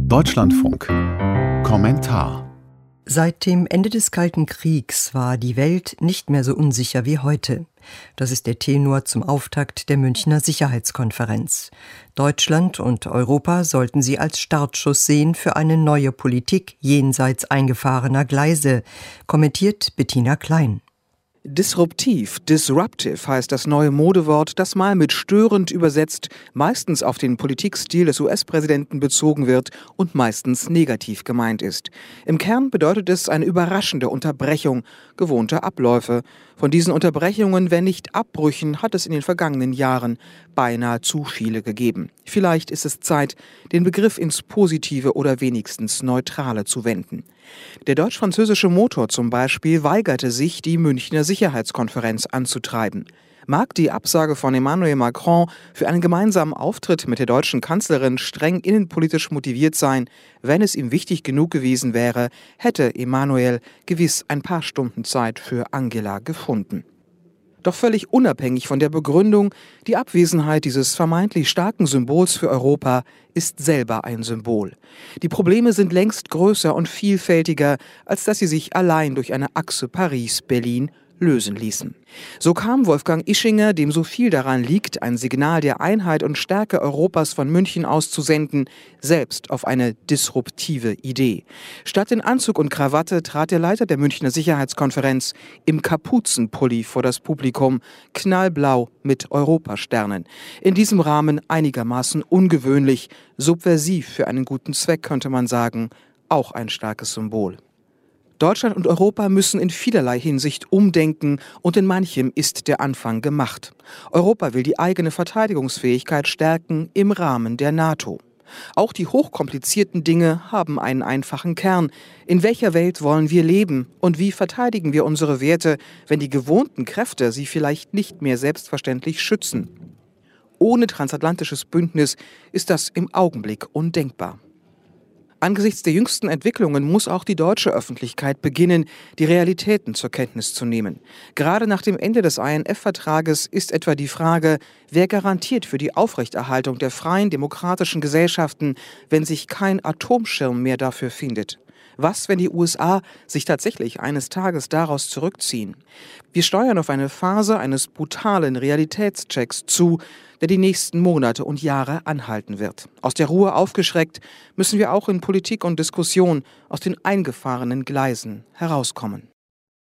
Deutschlandfunk. Kommentar. Seit dem Ende des Kalten Kriegs war die Welt nicht mehr so unsicher wie heute. Das ist der Tenor zum Auftakt der Münchner Sicherheitskonferenz. Deutschland und Europa sollten sie als Startschuss sehen für eine neue Politik jenseits eingefahrener Gleise, kommentiert Bettina Klein. Disruptive heißt das neue Modewort, das mal mit störend übersetzt, meistens auf den Politikstil des US-Präsidenten bezogen wird und meistens negativ gemeint ist. Im Kern bedeutet es eine überraschende Unterbrechung gewohnter Abläufe. Von diesen Unterbrechungen, wenn nicht Abbrüchen, hat es in den vergangenen Jahren beinahe zu viele gegeben. Vielleicht ist es Zeit, den Begriff ins Positive oder wenigstens Neutrale zu wenden. Der deutsch-französische Motor zum Beispiel weigerte sich, die Münchner Sicherheitskonferenz anzutreiben. Mag die Absage von Emmanuel Macron für einen gemeinsamen Auftritt mit der deutschen Kanzlerin streng innenpolitisch motiviert sein, wenn es ihm wichtig genug gewesen wäre, hätte Emmanuel gewiss ein paar Stunden Zeit für Angela gefunden. Doch völlig unabhängig von der Begründung, die Abwesenheit dieses vermeintlich starken Symbols für Europa ist selber ein Symbol. Die Probleme sind längst größer und vielfältiger, als dass sie sich allein durch eine Achse Paris-Berlin lösen ließen. So kam Wolfgang Ischinger, dem so viel daran liegt, ein Signal der Einheit und Stärke Europas von München aus zu senden, selbst auf eine disruptive Idee. Statt in Anzug und Krawatte trat der Leiter der Münchner Sicherheitskonferenz im Kapuzenpulli vor das Publikum, knallblau mit Europasternen. In diesem Rahmen einigermaßen ungewöhnlich, subversiv für einen guten Zweck, könnte man sagen, auch ein starkes Symbol. Deutschland und Europa müssen in vielerlei Hinsicht umdenken und in manchem ist der Anfang gemacht. Europa will die eigene Verteidigungsfähigkeit stärken im Rahmen der NATO. Auch die hochkomplizierten Dinge haben einen einfachen Kern. In welcher Welt wollen wir leben und wie verteidigen wir unsere Werte, wenn die gewohnten Kräfte sie vielleicht nicht mehr selbstverständlich schützen? Ohne transatlantisches Bündnis ist das im Augenblick undenkbar. Angesichts der jüngsten Entwicklungen muss auch die deutsche Öffentlichkeit beginnen, die Realitäten zur Kenntnis zu nehmen. Gerade nach dem Ende des INF-Vertrages ist etwa die Frage, wer garantiert für die Aufrechterhaltung der freien demokratischen Gesellschaften, wenn sich kein Atomschirm mehr dafür findet? Was, wenn die USA sich tatsächlich eines Tages daraus zurückziehen? Wir steuern auf eine Phase eines brutalen Realitätschecks zu, der die nächsten Monate und Jahre anhalten wird. Aus der Ruhe aufgeschreckt müssen wir auch in Politik und Diskussion aus den eingefahrenen Gleisen herauskommen.